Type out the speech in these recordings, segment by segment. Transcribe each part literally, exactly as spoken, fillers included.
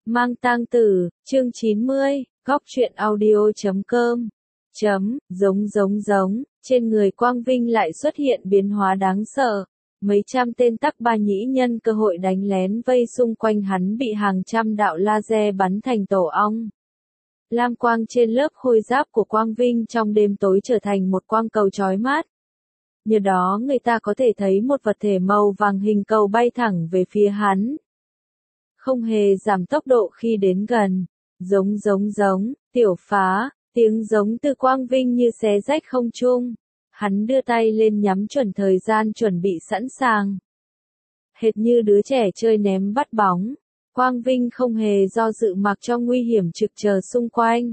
Mang tang tử, chương chín mươi, góc truyện audio chấm com. Chấm, giống giống giống, trên người Quang Vinh lại xuất hiện biến hóa đáng sợ. Mấy trăm tên tắc ba nhĩ nhân cơ hội đánh lén vây xung quanh hắn bị hàng trăm đạo laser bắn thành tổ ong. Lam quang trên lớp khôi giáp của Quang Vinh trong đêm tối trở thành một quang cầu chói mắt. Nhờ đó người ta có thể thấy một vật thể màu vàng hình cầu bay thẳng về phía hắn. Không hề giảm tốc độ khi đến gần. Giống giống giống, tiểu phá, tiếng giống từ Quang Vinh như xé rách không trung. Hắn đưa tay lên nhắm chuẩn thời gian chuẩn bị sẵn sàng. Hệt như đứa trẻ chơi ném bắt bóng, Quang Vinh không hề do dự mặc cho nguy hiểm trực chờ xung quanh.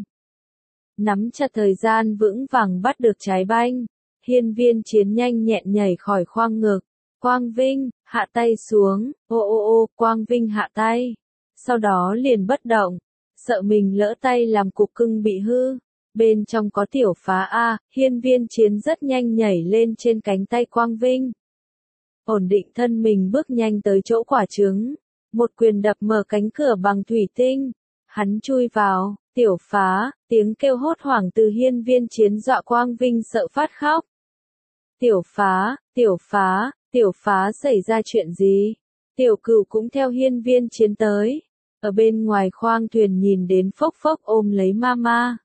Nắm chặt thời gian vững vàng bắt được trái banh, hiên viên chiến nhanh nhẹn nhảy khỏi khoang ngực. Quang Vinh, hạ tay xuống, ô ô ô, Quang Vinh hạ tay. Sau đó liền bất động, sợ mình lỡ tay làm cục cưng bị hư. Bên trong có tiểu phá A, hiên viên chiến rất nhanh nhảy lên trên cánh tay Quang Vinh. Ổn định thân mình bước nhanh tới chỗ quả trứng. Một quyền đập mở cánh cửa bằng thủy tinh. Hắn chui vào, tiểu phá, tiếng kêu hốt hoảng từ hiên viên chiến dọa Quang Vinh sợ phát khóc. Tiểu phá, tiểu phá, tiểu phá xảy ra chuyện gì? Tiểu cửu cũng theo hiên viên chiến tới. Ở bên ngoài khoang thuyền nhìn đến phốc phốc ôm lấy mama.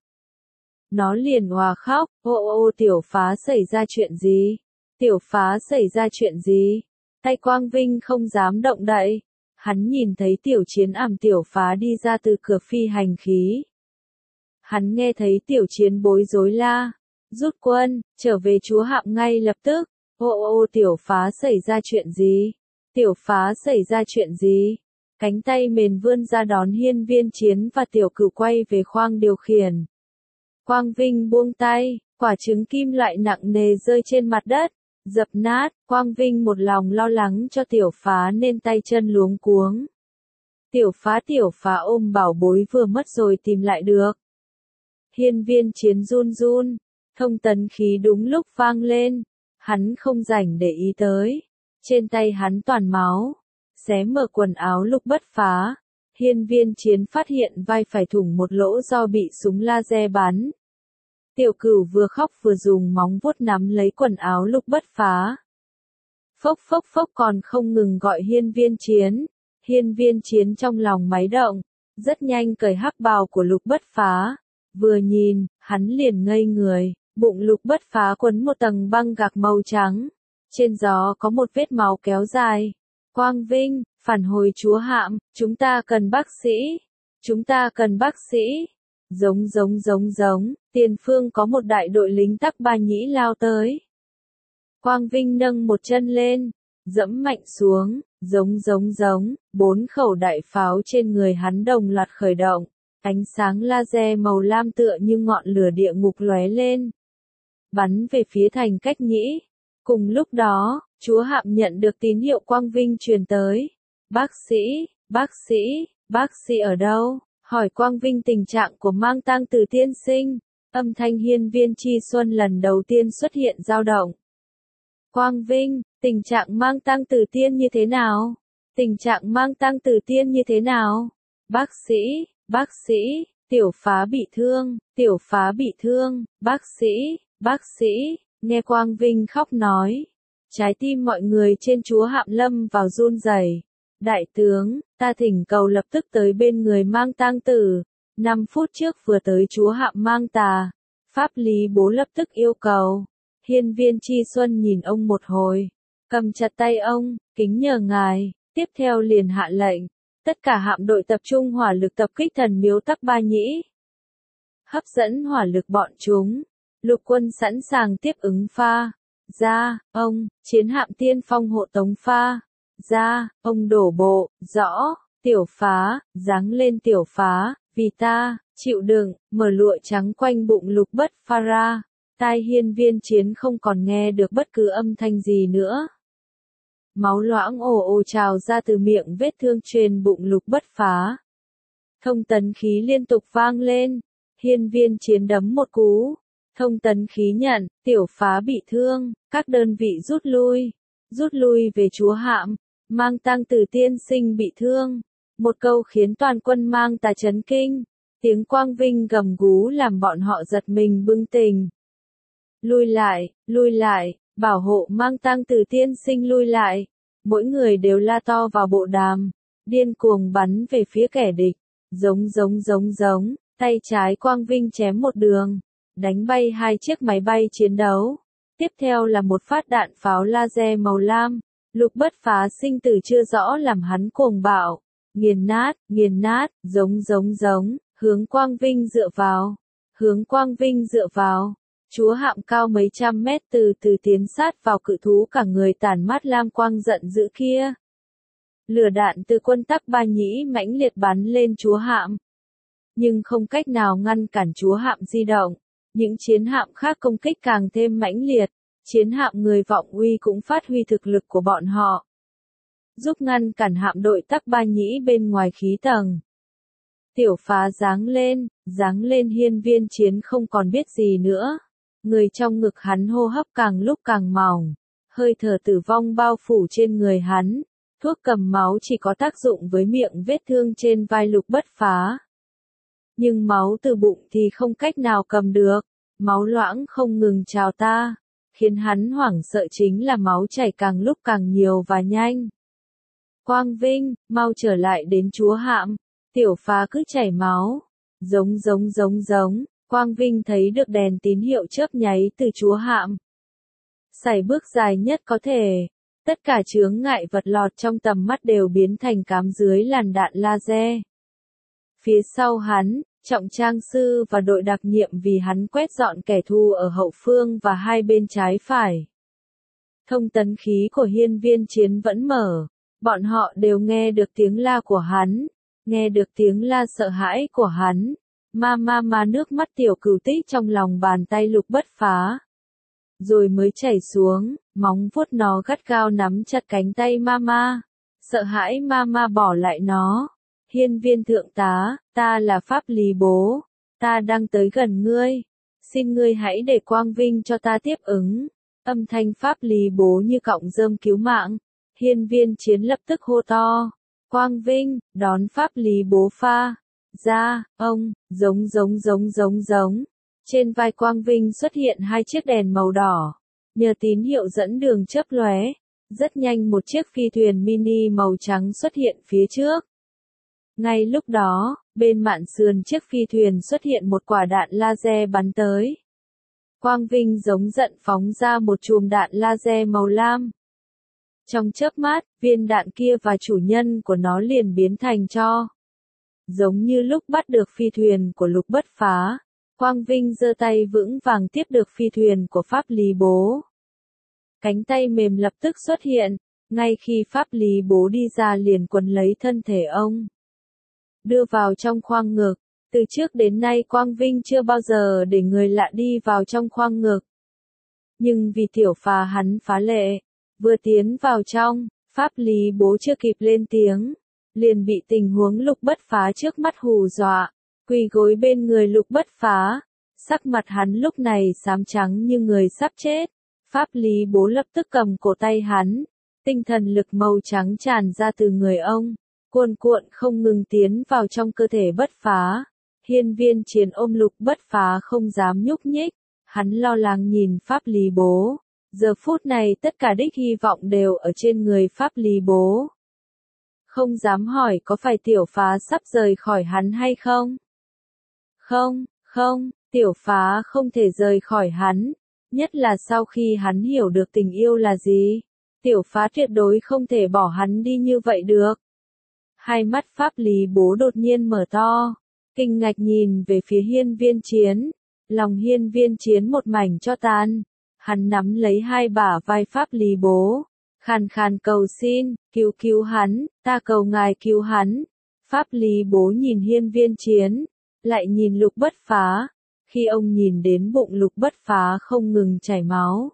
Nó liền hòa khóc, ô ô ô tiểu phá xảy ra chuyện gì? Tiểu phá xảy ra chuyện gì? Tay Quang Vinh không dám động đậy. Hắn nhìn thấy tiểu chiến ảm tiểu phá đi ra từ cửa phi hành khí. Hắn nghe thấy tiểu chiến bối rối la. Rút quân, trở về chúa hạm ngay lập tức. Ô ô ô tiểu phá xảy ra chuyện gì? Tiểu phá xảy ra chuyện gì? Cánh tay mềm vươn ra đón hiên viên chiến và tiểu cửu quay về khoang điều khiển. Quang Vinh buông tay, quả trứng kim loại nặng nề rơi trên mặt đất, dập nát. Quang Vinh một lòng lo lắng cho tiểu phá nên tay chân luống cuống. Tiểu phá tiểu phá ôm bảo bối vừa mất rồi tìm lại được. Hiên viên chiến run run, thông tấn khí đúng lúc vang lên, hắn không rảnh để ý tới. Trên tay hắn toàn máu, xé mở quần áo Lục Bất Phá. Hiên viên chiến phát hiện vai phải thủng một lỗ do bị súng laser bắn. Tiểu cửu vừa khóc vừa dùng móng vuốt nắm lấy quần áo Lục Bất Phá. Phốc phốc phốc còn không ngừng gọi hiên viên chiến. Hiên viên chiến trong lòng máy động, rất nhanh cởi hắc bào của Lục Bất Phá. Vừa nhìn, hắn liền ngây người, bụng Lục Bất Phá quấn một tầng băng gạc màu trắng. Trên gió có một vết máu kéo dài. Quang Vinh, phản hồi chúa hạm, chúng ta cần bác sĩ. Chúng ta cần bác sĩ. Giống giống giống giống, tiền phương có một đại đội lính tắc ba nhĩ lao tới. Quang Vinh nâng một chân lên, dẫm mạnh xuống, giống giống giống, bốn khẩu đại pháo trên người hắn đồng loạt khởi động. Ánh sáng laser màu lam tựa như ngọn lửa địa ngục lóe lên. Bắn về phía thành Cách Nhĩ. Cùng lúc đó, chúa hạm nhận được tín hiệu Quang Vinh truyền tới. Bác sĩ, bác sĩ, bác sĩ ở đâu? Hỏi Quang Vinh tình trạng của Mang tang tử tiên sinh. Âm thanh hiên viên Chi Xuân lần đầu tiên xuất hiện dao động. Quang Vinh, tình trạng Mang tang tử tiên như thế nào? Tình trạng Mang tang tử tiên như thế nào? Bác sĩ, bác sĩ, tiểu phá bị thương, tiểu phá bị thương, bác sĩ, bác sĩ, nghe Quang Vinh khóc nói. Trái tim mọi người trên chúa hạm lâm vào run rẩy. Đại tướng, ta thỉnh cầu lập tức tới bên người Mang tang tử. Năm phút trước vừa tới chúa hạm Mang Tà. Pháp lý bố lập tức yêu cầu. Hiên viên Chi Xuân nhìn ông một hồi, cầm chặt tay ông, kính nhờ ngài. Tiếp theo liền hạ lệnh, tất cả hạm đội tập trung hỏa lực tập kích thần miếu tắc ba nhĩ. Hấp dẫn hỏa lực bọn chúng. Lục quân sẵn sàng tiếp ứng pha. Ra, ông, chiến hạm tiên phong hộ tống pha. Ra, ông đổ bộ, rõ, tiểu phá, giáng lên tiểu phá, vì ta, chịu đựng, mở lụa trắng quanh bụng Lục Bất Phá ra. Tai hiên viên chiến không còn nghe được bất cứ âm thanh gì nữa. Máu loãng ồ ồ trào ra từ miệng vết thương trên bụng Lục Bất Phá. Thông tấn khí liên tục vang lên. Hiên viên chiến đấm một cú. Thông tấn khí nhận, tiểu phá bị thương, các đơn vị rút lui. Rút lui về chúa hạm. Mang tang tử tiên sinh bị thương. Một câu khiến toàn quân mang tà chấn kinh. Tiếng Quang Vinh gầm gú làm bọn họ giật mình bừng tỉnh. Lui lại, lui lại, bảo hộ mang tăng Từ tiên sinh lui lại. Mỗi người đều la to vào bộ đàm, điên cuồng bắn về phía kẻ địch. Giống giống giống giống, tay trái Quang Vinh chém một đường, đánh bay hai chiếc máy bay chiến đấu. Tiếp theo là một phát đạn pháo laser màu lam. Lục Bất Phá sinh tử chưa rõ làm hắn cuồng bạo. Nghiền nát, nghiền nát, giống giống giống, hướng Quang Vinh dựa vào. Hướng Quang Vinh dựa vào. Chúa hạm cao mấy trăm mét từ từ tiến sát vào cự thú cả người tản mát lam quang giận dữ kia. Lửa đạn từ quân Tắc Ba Nhĩ mãnh liệt bắn lên chúa hạm. Nhưng không cách nào ngăn cản chúa hạm di động. Những chiến hạm khác công kích càng thêm mãnh liệt. Chiến hạm người Vọng Uy cũng phát huy thực lực của bọn họ, giúp ngăn cản hạm đội Tắc Ba Nhĩ bên ngoài khí tầng. Tiểu Phá giáng lên, giáng lên hiên viên chiến không còn biết gì nữa. Người trong ngực hắn hô hấp càng lúc càng mỏng, hơi thở tử vong bao phủ trên người hắn. Thuốc cầm máu chỉ có tác dụng với miệng vết thương trên vai Lục Bất Phá. Nhưng máu từ bụng thì không cách nào cầm được, máu loãng không ngừng trào ta, khiến hắn hoảng sợ chính là máu chảy càng lúc càng nhiều và nhanh. Quang Vinh, mau trở lại đến chúa hạm. Tiểu Phá cứ chảy máu. Giống giống giống giống, Quang Vinh thấy được đèn tín hiệu chớp nháy từ chúa hạm. Sải bước dài nhất có thể. Tất cả chướng ngại vật lọt trong tầm mắt đều biến thành cám dưới làn đạn laser. Phía sau hắn, trọng trang sư và đội đặc nhiệm vì hắn quét dọn kẻ thù ở hậu phương và hai bên trái phải. Thông tấn khí của hiên viên chiến vẫn mở. Bọn họ đều nghe được tiếng la của hắn. Nghe được tiếng la sợ hãi của hắn. Ma ma ma nước mắt tiểu cửu tích trong lòng bàn tay Lục Bất Phá. Rồi mới chảy xuống, móng vuốt nó gắt gao nắm chặt cánh tay Mama. Sợ hãi Mama bỏ lại nó. Hiên viên thượng tá, ta là Pháp Lý Bố. Ta đang tới gần ngươi. Xin ngươi hãy để Quang Vinh cho ta tiếp ứng. Âm thanh Pháp Lý Bố như cọng rơm cứu mạng. Hiên viên chiến lập tức hô to. Quang Vinh, đón Pháp Lý Bố pha. Ra, ông, giống giống giống giống giống. Trên vai Quang Vinh xuất hiện hai chiếc đèn màu đỏ. Nhờ tín hiệu dẫn đường chớp lóe, rất nhanh một chiếc phi thuyền mini màu trắng xuất hiện phía trước. Ngay lúc đó, bên mạn sườn chiếc phi thuyền xuất hiện một quả đạn laser bắn tới. Quang Vinh giống giận phóng ra một chùm đạn laser màu lam. Trong chớp mắt, viên đạn kia và chủ nhân của nó liền biến thành tro. Giống như lúc bắt được phi thuyền của Lục Bất Phá. Quang Vinh giơ tay vững vàng tiếp được phi thuyền của Pháp Lý Bố. Cánh tay mềm lập tức xuất hiện, ngay khi Pháp Lý Bố đi ra liền quấn lấy thân thể ông. Đưa vào trong khoang ngực, từ trước đến nay Quang Vinh chưa bao giờ để người lạ đi vào trong khoang ngực. Nhưng vì Tiểu Phá hắn phá lệ, vừa tiến vào trong, Pháp Lý Bố chưa kịp lên tiếng, liền bị tình huống Lục Bất Phá trước mắt hù dọa. Quỳ gối bên người Lục Bất Phá, sắc mặt hắn lúc này xám trắng như người sắp chết. Pháp Lý Bố lập tức cầm cổ tay hắn, tinh thần lực màu trắng tràn ra từ người ông, cuồn cuộn không ngừng tiến vào trong cơ thể Bất Phá. Hiên viên chiến ôm Lục Bất Phá không dám nhúc nhích, hắn lo lắng nhìn Pháp Lý Bố. Giờ phút này tất cả đích hy vọng đều ở trên người Pháp Lý Bố. Không dám hỏi có phải Tiểu Phá sắp rời khỏi hắn hay không? Không, không, Tiểu Phá không thể rời khỏi hắn, nhất là sau khi hắn hiểu được tình yêu là gì. Tiểu Phá tuyệt đối không thể bỏ hắn đi như vậy được. Hai mắt Pháp Lý Bố đột nhiên mở to, kinh ngạc nhìn về phía hiên viên chiến. Lòng hiên viên chiến một mảnh cho tàn. Hắn nắm lấy hai bả vai Pháp Lý Bố, khàn khàn cầu xin, cứu cứu hắn, ta cầu ngài cứu hắn. Pháp Lý Bố nhìn hiên viên chiến, lại nhìn Lục Bất Phá. Khi ông nhìn đến bụng Lục Bất Phá không ngừng chảy máu,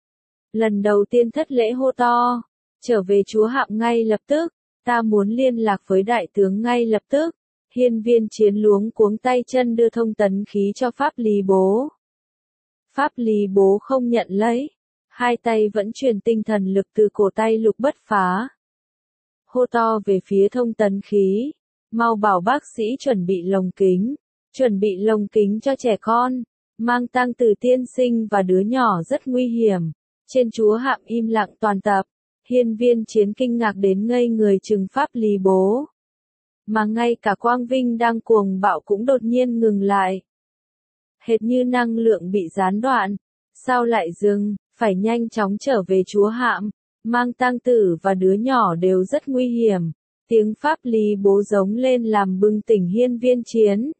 lần đầu tiên thất lễ hô to, trở về chúa hạm ngay lập tức, ta muốn liên lạc với đại tướng ngay lập tức. Hiên viên chiến luống cuống tay chân đưa thông tấn khí cho Pháp Lý Bố. Pháp Lý Bố không nhận lấy, hai tay vẫn truyền tinh thần lực từ cổ tay Lục Bất Phá. hô to về phía Thông Tấn Khí. Mau bảo bác sĩ chuẩn bị lồng kính. Chuẩn bị lồng kính cho trẻ con. Mang tang Từ tiên sinh và đứa nhỏ rất nguy hiểm. Trên chúa hạm im lặng toàn tập. Hiên Viên Chiến kinh ngạc đến ngây người chừng Pháp Lý Bố. Mà ngay cả Quang Vinh đang cuồng bạo cũng đột nhiên ngừng lại. Hệt như năng lượng bị gián đoạn. Sao lại dừng, phải nhanh chóng trở về chúa hạm. Mang tang tử và đứa nhỏ đều rất nguy hiểm. Tiếng Pháp Lý Bố giống lên làm bừng tỉnh Hiên Viên Chiến.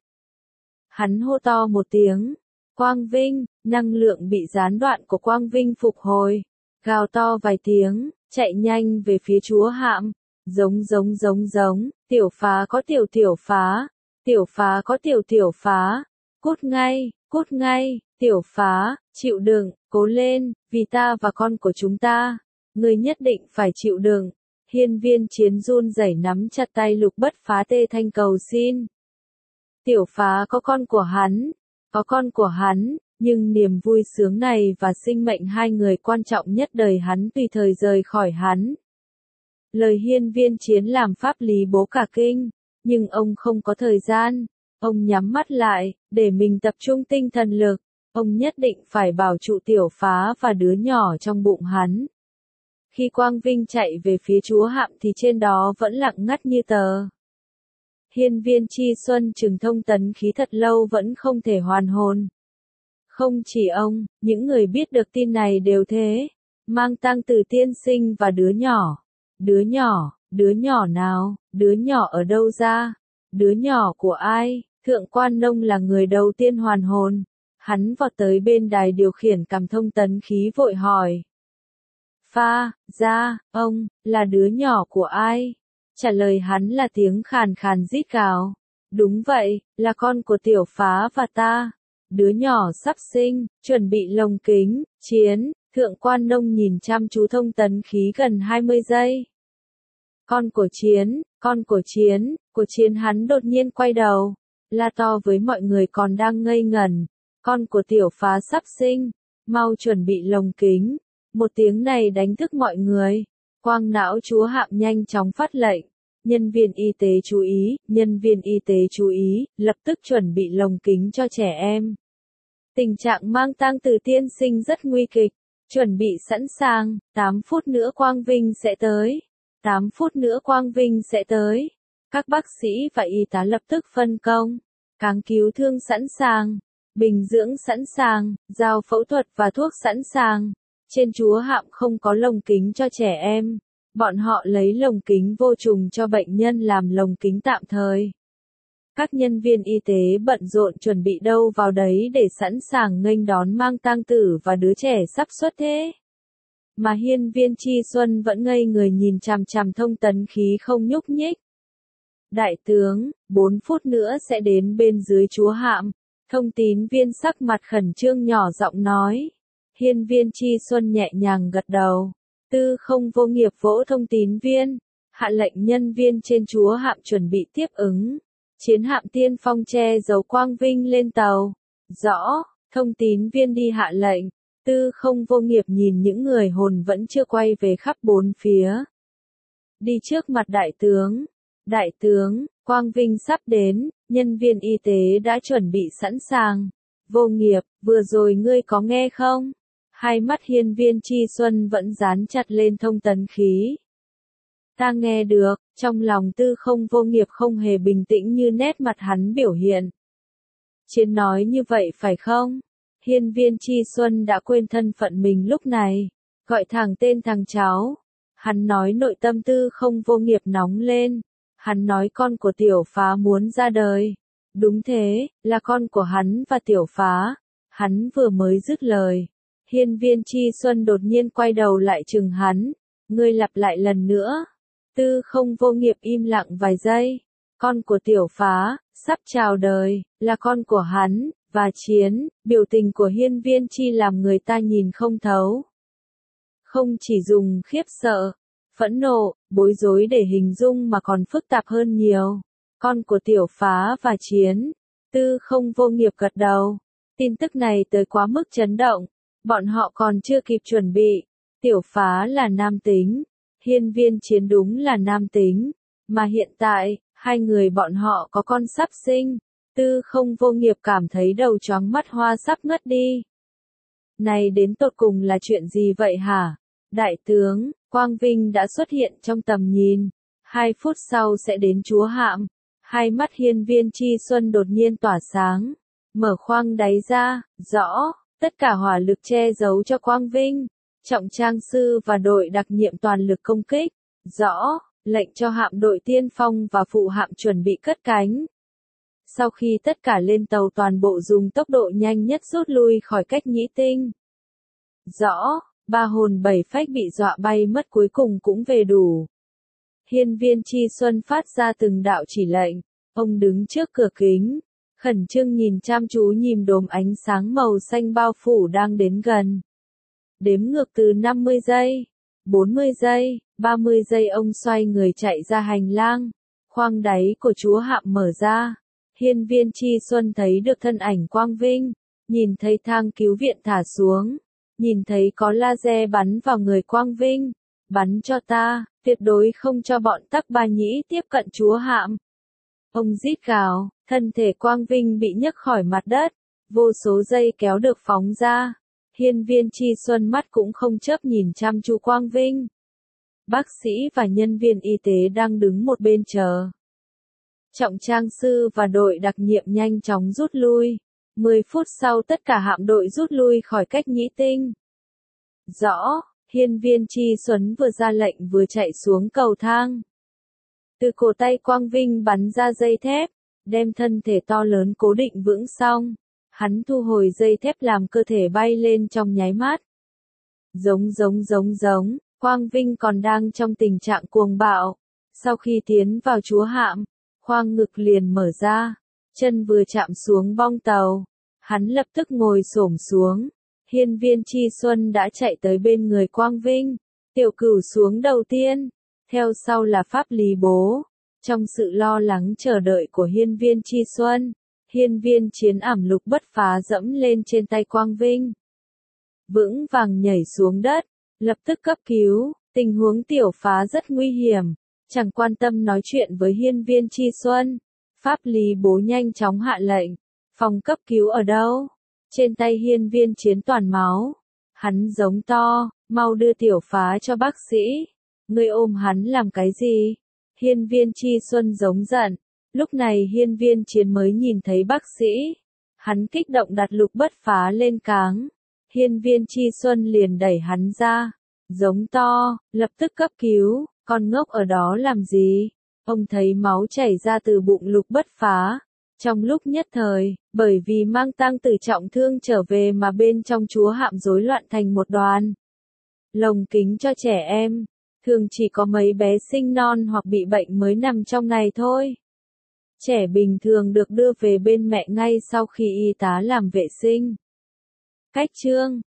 Hắn hô to một tiếng. Quang Vinh, năng lượng bị gián đoạn của Quang Vinh phục hồi. Gào to vài tiếng, chạy nhanh về phía chúa hạm. Giống giống giống giống, tiểu phá có tiểu tiểu phá. Tiểu phá có tiểu tiểu phá. Cút ngay, cút ngay, tiểu phá, chịu đựng, cố lên, vì ta và con của chúng ta. Ngươi nhất định phải chịu đựng. Hiên Viên Chiến run rẩy nắm chặt tay Lục Bất Phá tê thanh cầu xin. Tiểu phá có con của hắn, có con của hắn, nhưng niềm vui sướng này và sinh mệnh hai người quan trọng nhất đời hắn tùy thời rời khỏi hắn. Lời Hiên Viên Chiến làm Pháp Lý Bố cả kinh, nhưng ông không có thời gian. Ông nhắm mắt lại, để mình tập trung tinh thần lực. Ông nhất định phải bảo trụ tiểu phá và đứa nhỏ trong bụng hắn. Khi Quang Vinh chạy về phía chúa hạm thì trên đó vẫn lặng ngắt như tờ. Hiên Viên Chi Xuân trừng Thông Tấn Khí thật lâu vẫn không thể hoàn hồn. Không chỉ ông, những người biết được tin này đều thế. Mang tang Từ tiên sinh và đứa nhỏ. Đứa nhỏ, đứa nhỏ nào, đứa nhỏ ở đâu ra? Đứa nhỏ của ai? Thượng Quan Nông là người đầu tiên hoàn hồn. Hắn vọt tới bên đài điều khiển cầm Thông Tấn Khí vội hỏi. Pha, ra, ông, là đứa nhỏ của ai? Trả lời hắn là tiếng khàn khàn rít gào. Đúng vậy, là con của tiểu phá và ta. Đứa nhỏ sắp sinh, chuẩn bị lồng kính, Chiến. Thượng Quan Nông nhìn chăm chú Thông Tấn Khí gần hai mươi giây. Con của Chiến, con của Chiến, của Chiến hắn đột nhiên quay đầu. La to với mọi người còn đang ngây ngẩn. Con của tiểu phá sắp sinh, mau chuẩn bị lồng kính. Một tiếng này đánh thức mọi người. Quang não chúa hạm nhanh chóng phát lệnh. Nhân viên y tế chú ý, nhân viên y tế chú ý, lập tức chuẩn bị lồng kính cho trẻ em. Tình trạng mang tang Từ tiên sinh rất nguy kịch. Chuẩn bị sẵn sàng, tám phút nữa Quang Vinh sẽ tới. tám phút nữa Quang Vinh sẽ tới. Các bác sĩ và y tá lập tức phân công. Cáng cứu thương sẵn sàng. Bình dưỡng sẵn sàng, dao phẫu thuật và thuốc sẵn sàng. Trên chúa hạm không có lồng kính cho trẻ em. Bọn họ lấy lồng kính vô trùng cho bệnh nhân làm lồng kính tạm thời. Các nhân viên y tế bận rộn chuẩn bị đâu vào đấy để sẵn sàng nghênh đón mang tang tử và đứa trẻ sắp xuất thế. Mà Hiên Viên Chi Xuân vẫn ngây người nhìn chằm chằm Thông Tấn Khí không nhúc nhích. Đại tướng, bốn phút nữa sẽ đến bên dưới chúa hạm. Thông tín viên sắc mặt khẩn trương nhỏ giọng nói. Hiên Viên Chi Xuân nhẹ nhàng gật đầu. Tư Không Vô Nghiệp vỗ thông tín viên. Hạ lệnh nhân viên trên chúa hạm chuẩn bị tiếp ứng. Chiến hạm tiên phong che giấu Quang Vinh lên tàu. Rõ, thông tín viên đi hạ lệnh. Tư Không Vô Nghiệp nhìn những người hồn vẫn chưa quay về khắp bốn phía. Đi trước mặt đại tướng. Đại tướng, Quang Vinh sắp đến, nhân viên y tế đã chuẩn bị sẵn sàng. Vô Nghiệp, vừa rồi ngươi có nghe không? Hai mắt Hiên Viên Chi Xuân vẫn dán chặt lên Thông Tấn Khí. Ta nghe được, trong lòng Tư Không Vô Nghiệp không hề bình tĩnh như nét mặt hắn biểu hiện. Chiến nói như vậy phải không? Hiên Viên Chi Xuân đã quên thân phận mình lúc này, gọi thẳng tên thằng cháu. Hắn nói nội tâm Tư Không Vô Nghiệp nóng lên. Hắn nói con của tiểu phá muốn ra đời. Đúng thế, là con của hắn và tiểu phá. Hắn vừa mới dứt lời. Hiên Viên Chi Xuân đột nhiên quay đầu lại chừng hắn. Ngươi lặp lại lần nữa. Tư Không Vô Nghiệp im lặng vài giây. Con của tiểu phá, sắp chào đời, là con của hắn, và Chiến. Biểu tình của Hiên Viên Chi làm người ta nhìn không thấu. Không chỉ dùng khiếp sợ, phẫn nộ, bối rối để hình dung mà còn phức tạp hơn nhiều. Con của tiểu phá và Chiến. Tư Không Vô Nghiệp gật đầu. Tin tức này tới quá mức chấn động. Bọn họ còn chưa kịp chuẩn bị. Tiểu phá là nam tính. Hiên Viên Chiến đúng là nam tính, mà hiện tại, hai người bọn họ có con sắp sinh, Tư Không Vô Nghiệp cảm thấy đầu choáng mắt hoa sắp ngất đi. Này đến tột cùng là chuyện gì vậy hả? Đại tướng, Quang Vinh đã xuất hiện trong tầm nhìn, hai phút sau sẽ đến chúa hạm. Hai mắt Hiên Viên Chi Xuân đột nhiên tỏa sáng, mở khoang đáy ra, rõ, tất cả hỏa lực che giấu cho Quang Vinh. Trọng trang sư và đội đặc nhiệm toàn lực công kích, rõ, lệnh cho hạm đội tiên phong và phụ hạm chuẩn bị cất cánh. Sau khi tất cả lên tàu toàn bộ dùng tốc độ nhanh nhất rút lui khỏi cách nhĩ tinh. Rõ, ba hồn bảy phách bị dọa bay mất cuối cùng cũng về đủ. Hiên Viên Chi Xuân phát ra từng đạo chỉ lệnh, ông đứng trước cửa kính, khẩn trương nhìn chăm chú nhìn đốm ánh sáng màu xanh bao phủ đang đến gần. Đếm ngược từ năm mươi giây, bốn mươi giây, ba mươi giây ông xoay người chạy ra hành lang, khoang đáy của chúa hạm mở ra. Hiên Viên Chi Xuân thấy được thân ảnh Quang Vinh, nhìn thấy thang cứu viện thả xuống, nhìn thấy có laser bắn vào người Quang Vinh, bắn cho ta, tuyệt đối không cho bọn Tắc Ba Nhĩ tiếp cận chúa hạm. Ông rít gào, thân thể Quang Vinh bị nhấc khỏi mặt đất, vô số dây kéo được phóng ra. Hiên Viên Chi Xuân mắt cũng không chớp nhìn chăm chú Quang Vinh. Bác sĩ và nhân viên y tế đang đứng một bên chờ. Trọng trang sư và đội đặc nhiệm nhanh chóng rút lui. mười phút sau tất cả hạm đội rút lui khỏi cách nhĩ tinh. Rõ, Hiên Viên Chi Xuân vừa ra lệnh vừa chạy xuống cầu thang. Từ cổ tay Quang Vinh bắn ra dây thép, đem thân thể to lớn cố định vững xong. Hắn thu hồi dây thép làm cơ thể bay lên trong nháy mắt. Giống giống giống giống, Quang Vinh còn đang trong tình trạng cuồng bạo. Sau khi tiến vào chúa hạm, khoang ngực liền mở ra, chân vừa chạm xuống bong tàu, hắn lập tức ngồi xổm xuống. Hiên Viên Chi Xuân đã chạy tới bên người Quang Vinh, Tiểu Cửu xuống đầu tiên, theo sau là Pháp Lý Bố. Trong sự lo lắng chờ đợi của Hiên Viên Chi Xuân, Hiên Viên Chiến ảm lục bất phá dẫm lên trên tay Quang Vinh. Vững vàng nhảy xuống đất, lập tức cấp cứu, tình huống Tiểu Phá rất nguy hiểm, chẳng quan tâm nói chuyện với Hiên Viên Chi Xuân. Pháp Lý Bố nhanh chóng hạ lệnh, phòng cấp cứu ở đâu? Trên tay Hiên Viên Chiến toàn máu. Hắn giống to, mau đưa Tiểu Phá cho bác sĩ. Ngươi ôm hắn làm cái gì? Hiên Viên Chi Xuân giống giận. Lúc này Hiên Viên Chiến mới nhìn thấy bác sĩ. Hắn kích động đặt lục bất phá lên cáng. Hiên Viên Chi Xuân liền đẩy hắn ra. Giống to, lập tức cấp cứu, con ngốc ở đó làm gì? Ông thấy máu chảy ra từ bụng lục bất phá. Trong lúc nhất thời, bởi vì mang tang tử trọng thương trở về mà bên trong chúa hạm rối loạn thành một đoàn. Lồng kính cho trẻ em, thường chỉ có mấy bé sinh non hoặc bị bệnh mới nằm trong này thôi. Trẻ bình thường được đưa về bên mẹ ngay sau khi y tá làm vệ sinh. Cách chương